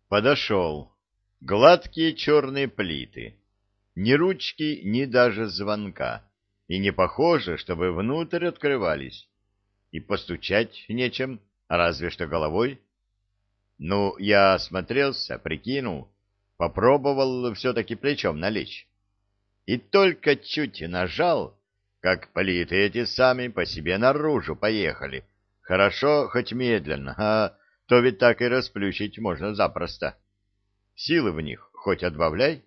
Подошел. Гладкие черные плиты. Ни ручки, ни даже звонка. И не похоже, чтобы внутрь открывались. И постучать нечем, разве что головой. Ну, я осмотрелся, прикинул, попробовал все-таки плечом налечь. И только чуть нажал, как плиты эти сами по себе наружу поехали. Хорошо, хоть медленно, а то ведь так и расплющить можно запросто. Силы в них хоть отбавляй.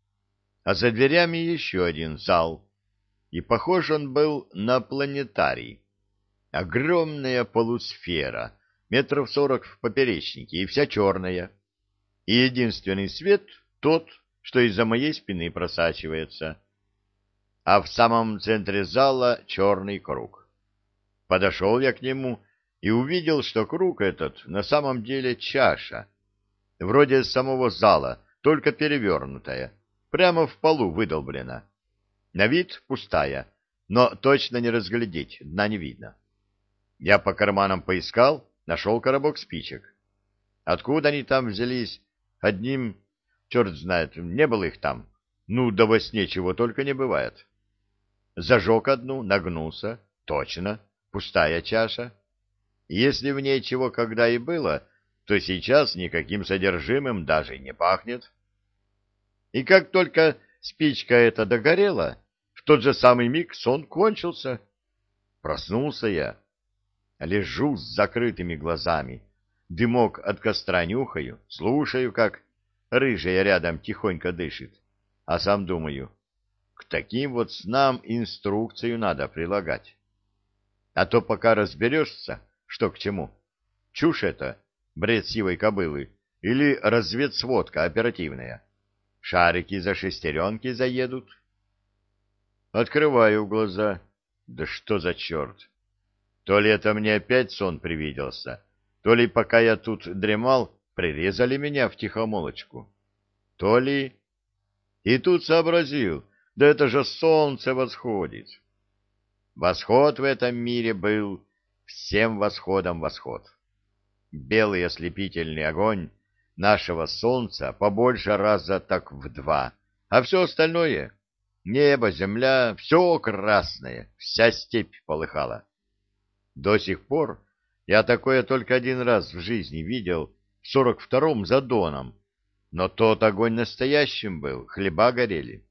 А за дверями еще один зал. И похож он был на планетарий. Огромная полусфера, метров 40 в поперечнике, и вся черная. И единственный свет тот, что из-за моей спины просачивается. А в самом центре зала черный круг. Подошел я к нему и увидел, что круг этот на самом деле чаша. Вроде самого зала, только перевернутая, прямо в полу выдолблена. На вид пустая, но точно не разглядеть, дна не видно. Я по карманам поискал, нашел коробок спичек. Откуда они там взялись? Одним, черт знает, не было их там. Ну, да во сне чего только не бывает. Зажег одну, нагнулся. Точно, пустая чаша. Если в ней чего когда и было, то сейчас никаким содержимым даже и не пахнет. И как только спичка эта догорела, в тот же самый миг сон кончился. Проснулся я. Лежу с закрытыми глазами. Дымок от костра нюхаю, слушаю, как рыжая рядом тихонько дышит. А сам думаю, к таким вот снам инструкцию надо прилагать. А то пока разберешься, что к чему. Чушь это, бред сивой кобылы, или разведсводка оперативная. Шарики за шестеренки заедут. Открываю глаза. Да что за черт? То ли это мне опять сон привиделся, то ли пока я тут дремал, прирезали меня втихомолочку. То ли... И тут сообразил, да это же солнце восходит. Восход в этом мире был всем восходом восход. Белый ослепительный огонь нашего солнца побольше раза так в два, а все остальное — небо, земля — все красное, вся степь полыхала. До сих пор я такое только один раз в жизни видел в 42-м за Доном, но тот огонь настоящим был, хлеба горели.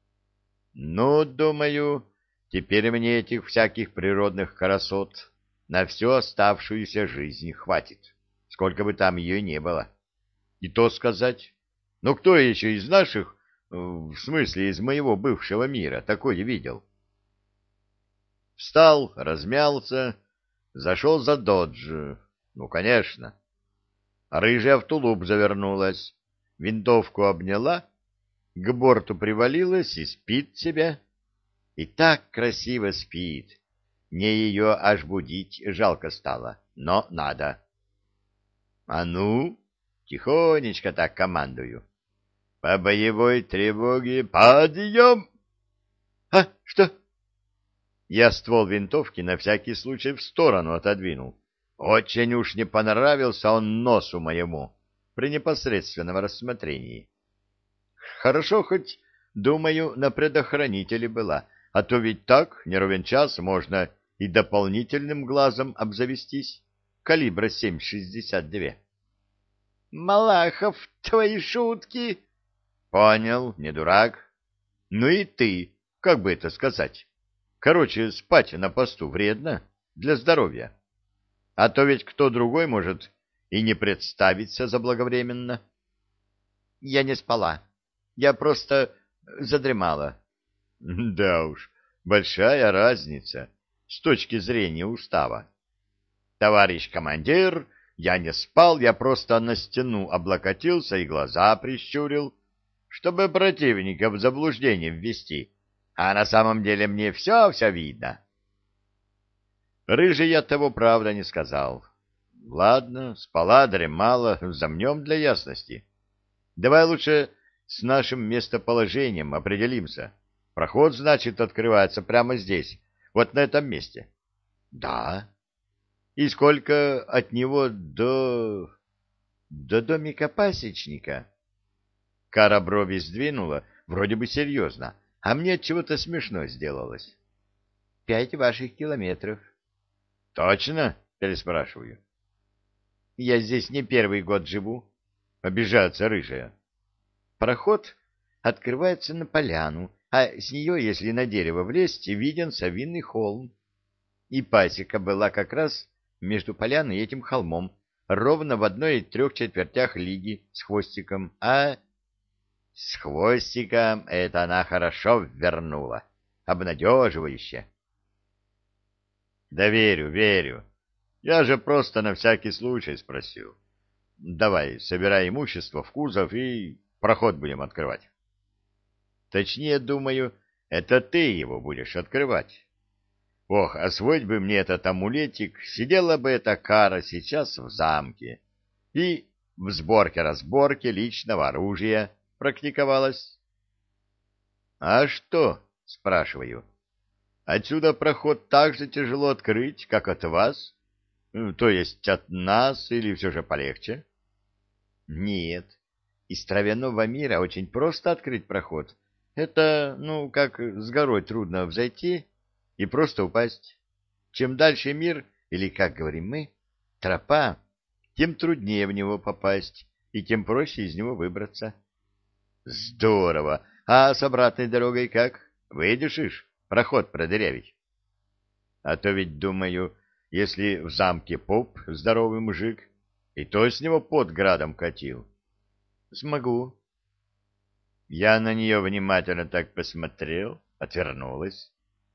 Ну, думаю, теперь мне этих всяких природных красот на всю оставшуюся жизнь хватит, сколько бы там ее не было. И то сказать, ну кто еще из наших, в смысле из моего бывшего мира, такое видел? Встал, размялся, зашел за додж. Ну, конечно. Рыжая в тулуп завернулась, винтовку обняла, к борту привалилась и спит себе. И так красиво спит. Мне ее аж будить жалко стало, но надо. А ну, тихонечко так командую. По боевой тревоге подъем! А, что? Я ствол винтовки на всякий случай в сторону отодвинул. Очень уж не понравился он носу моему при непосредственном рассмотрении. Хорошо хоть, думаю, на предохранителе была, а то ведь так, не ровен час, можно и дополнительным глазом обзавестись. Калибра 7,62. Малахов, твои шутки! Понял, не дурак. Ну и ты, как бы это сказать? Короче, спать на посту вредно для здоровья. А то ведь кто другой может и не представиться заблаговременно. Я не спала. Я просто задремала. Да уж, большая разница с точки зрения устава. Товарищ командир, я не спал, я просто на стену облокотился и глаза прищурил, чтобы противника в заблуждение ввести. А на самом деле мне все видно. Рыжий я того правда не сказал. Ладно, спала, дремала, замнем для ясности. Давай лучше с нашим местоположением определимся. Проход, значит, открывается прямо здесь, вот на этом месте. Да. И сколько от него до... До домика пасечника. Кара брови сдвинула, вроде бы серьезно, а мне чего-то смешно сделалось. 5 ваших километров. Точно? Переспрашиваю. Я здесь не первый год живу. Обижается рыжая. Проход открывается на поляну, а с нее, если на дерево влезть, виден совиный холм. И пасека была как раз между поляной и этим холмом, ровно в 1,3 лиги с хвостиком, а... С хвостиком это она хорошо вернула, обнадеживающе. Да верю, верю. Я же просто на всякий случай спросил. Давай, собирай имущество в кузов и проход будем открывать. Точнее, думаю, это ты его будешь открывать. Ох, освоить бы мне этот амулетик, сидела бы эта Кара сейчас в замке и в сборке-разборке личного оружия практиковалась. — А что? — спрашиваю. — Отсюда проход так же тяжело открыть, как от вас? То есть от нас, или все же полегче? — Нет. Из травяного мира очень просто открыть проход. Это, как с горой трудно взойти и просто упасть. Чем дальше мир, или, как говорим мы, тропа, тем труднее в него попасть, и тем проще из него выбраться. Здорово! А с обратной дорогой как? Выдержишь проход продырявить? А то ведь, думаю, если в замке поп здоровый мужик, и то с него под градом катил. Смогу. Я на нее внимательно так посмотрел, отвернулась.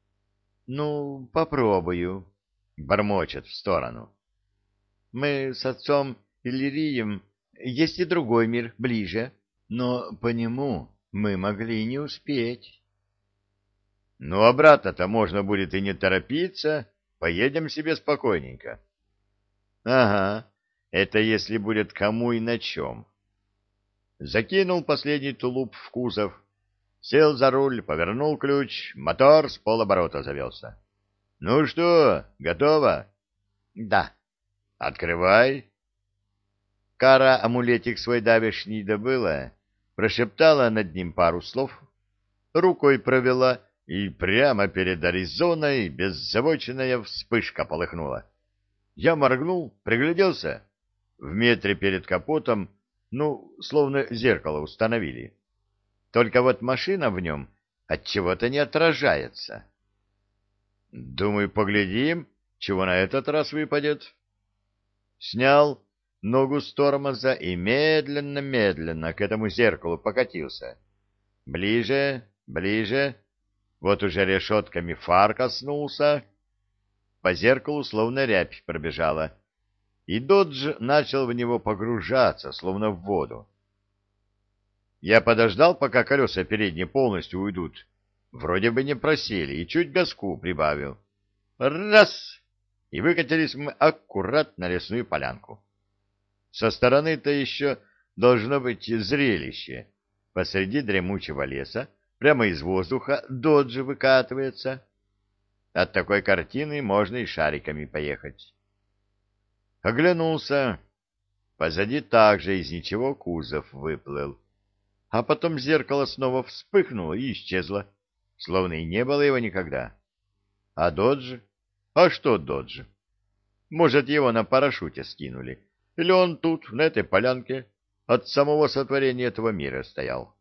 Ну, попробую, бормочет в сторону. Мы с отцом Иллирием, есть и другой мир ближе, но по нему мы могли не успеть. Ну, обратно-то можно будет и не торопиться, поедем себе спокойненько. Ага, это если будет кому и на чем. Закинул последний тулуп в кузов, сел за руль, повернул ключ, мотор с полоборота завелся. Ну что, готово? Да. Открывай. Кара амулетик свой давешний добыла, прошептала над ним пару слов, рукой провела, и прямо перед Аризоной беззабоченная вспышка полыхнула. Я моргнул, пригляделся. В метре перед капотом, словно зеркало установили. Только вот машина в нем отчего-то не отражается. Думаю, поглядим, чего на этот раз выпадет. Снял ногу с тормоза и медленно-медленно к этому зеркалу покатился. Ближе, ближе. Вот уже решетками фар коснулся. По зеркалу словно рябь пробежала. И додж начал в него погружаться, словно в воду. Я подождал, пока колеса передние полностью уйдут. Вроде бы не просели, и чуть газку прибавил. Раз! И выкатились мы аккурат на лесную полянку. Со стороны-то еще должно быть зрелище. Посреди дремучего леса, прямо из воздуха, доджи выкатывается. От такой картины можно и шариками поехать. Оглянулся. Позади также из ничего кузов выплыл. А потом зеркало снова вспыхнуло и исчезло, словно и не было его никогда. А додж? А что додж? Может, его на парашюте скинули? Или он тут, на этой полянке, от самого сотворения этого мира стоял?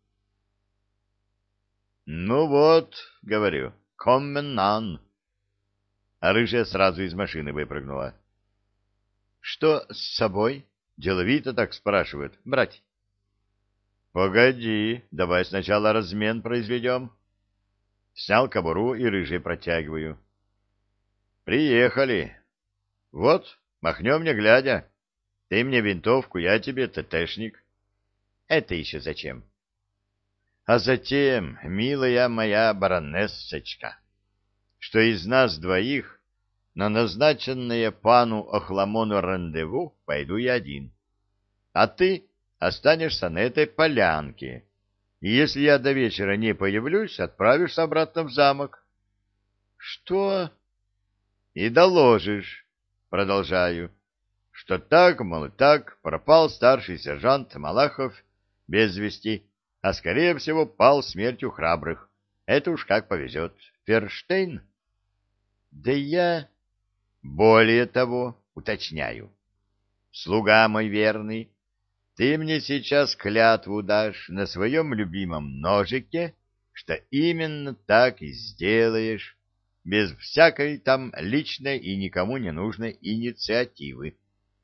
Ну вот, говорю, комменан. А рыжая сразу из машины выпрыгнула. Что с собой? Деловито так спрашивает. Брать? Погоди, давай сначала размен произведем. Снял кобуру и рыжей протягиваю. Приехали. Вот, махнем не глядя. Ты мне винтовку, я тебе ТТшник. Это еще зачем? А затем, милая моя баронессочка, что из нас двоих на назначенное пану Охламону рандеву пойду я один. А ты останешься на этой полянке. И если я до вечера не появлюсь, отправишься обратно в замок. — Что? — И доложишь, продолжаю, что так, мол, так, пропал старший сержант Малахов без вести, а, скорее всего, пал смертью храбрых. Это уж как повезет. Ферштейн? Да я... Более того, уточняю. Слуга мой верный, ты мне сейчас клятву дашь на своем любимом ножике, что именно так и сделаешь, без всякой там личной и никому не нужной инициативы.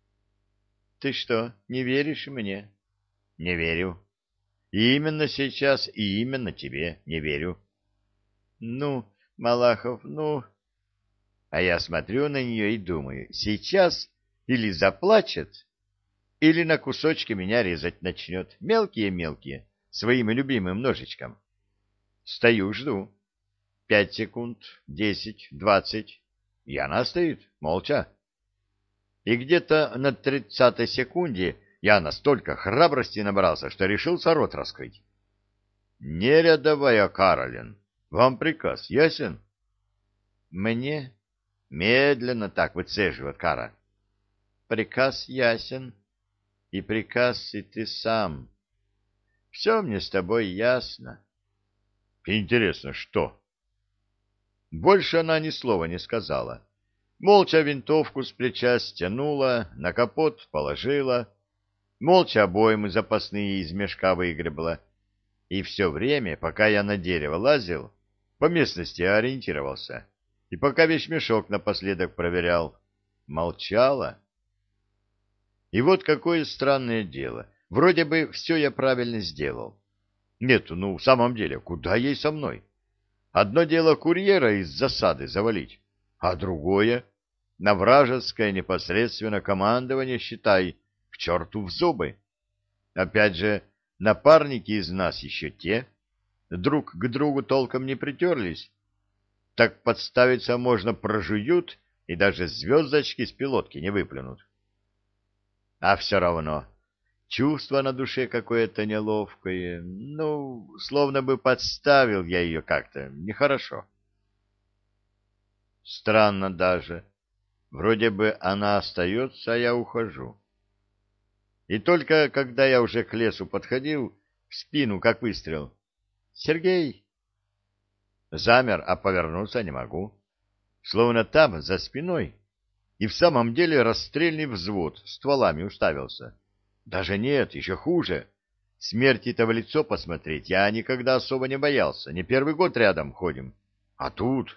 Ты что, не веришь мне? Не верю. И именно сейчас, и именно тебе не верю. Ну, Малахов, ну... А я смотрю на нее и думаю, сейчас или заплачет, или на кусочки меня резать начнет, мелкие-мелкие, своим любимым ножичком. Стою, жду. 5 секунд, 10, 20. И она стоит, молча. И где-то на 30-й секунде я настолько храбрости набрался, что решился рот раскрыть. «Не рядовая Каролин, вам приказ ясен?» «Мне?» — медленно так выцеживает Кара. «Приказ ясен, и приказ и ты сам. Все мне с тобой ясно». «Интересно, что?» Больше она ни слова не сказала. Молча винтовку с плеча стянула, на капот положила, молча обоймы запасные из мешка выгребла. И все время, пока я на дерево лазил, по местности ориентировался, и пока вещмешок напоследок проверял, молчала. И вот какое странное дело. Вроде бы все я правильно сделал. Нет, ну, в самом деле, куда ей со мной? Одно дело курьера из засады завалить, а другое — на вражеское непосредственно командование, считай, к черту в зубы. Опять же, напарники из нас еще те, друг к другу толком не притерлись, так подставиться можно прожуют и даже звездочки с пилотки не выплюнут. А все равно чувство на душе какое-то неловкое, ну, словно бы подставил я ее как-то нехорошо. Странно даже. Вроде бы она остается, а я ухожу. И только когда я уже к лесу подходил, в спину, как выстрел. «Сергей!» Замер, а повернуться не могу. Словно там, за спиной, и в самом деле расстрельный взвод стволами уставился. Даже нет, еще хуже. Смерти-то в лицо посмотреть я никогда особо не боялся. Не первый год рядом ходим. А тут...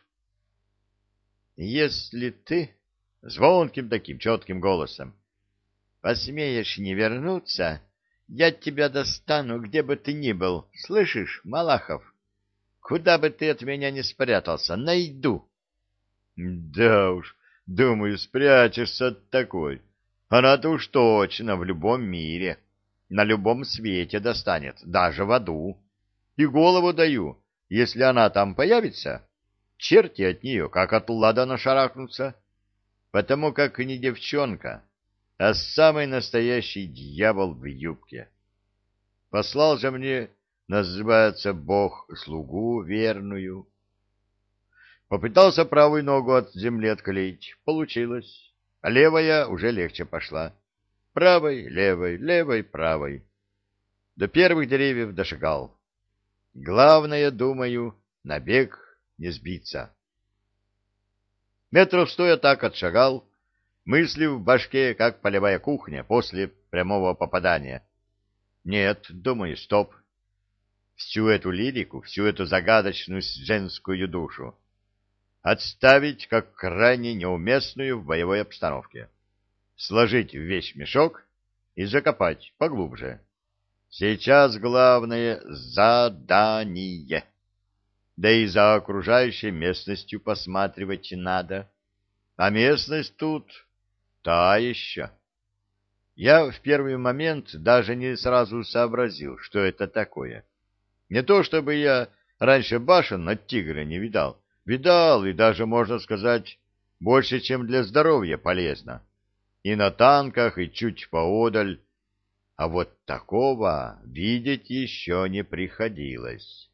Если ты... Звонким таким четким голосом. Посмеешь не вернуться, я тебя достану, где бы ты ни был. Слышишь, Малахов? Куда бы ты от меня не спрятался, найду. Да уж, думаю, спрячешься от такой. Она-то уж точно в любом мире, на любом свете достанет, даже в аду. И голову даю, если она там появится, черти от нее, как от ладана шарахнутся, потому как не девчонка, а самый настоящий дьявол в юбке. Послал же мне, называется, Бог, слугу верную. Попытался правую ногу от земли отклеить. Получилось. А левая уже легче пошла. Правой, левой, левой, правой. До первых деревьев дошагал. Главное, думаю, на бег не сбиться. Метров 100 я так отшагал, мысли в башке, как полевая кухня после прямого попадания. Нет, думаю, стоп. Всю эту лирику, всю эту загадочную женскую душу отставить как крайне неуместную в боевой обстановке, сложить в вещмешок и закопать поглубже. Сейчас главное — задание. Да и за окружающей местностью посматривать надо. А местность тут та еще. Я в первый момент даже не сразу сообразил, что это такое. Не то чтобы я раньше башен от тигра не видал. Видал, и даже, можно сказать, больше, чем для здоровья полезно. И на танках, и чуть поодаль. А вот такого видеть еще не приходилось.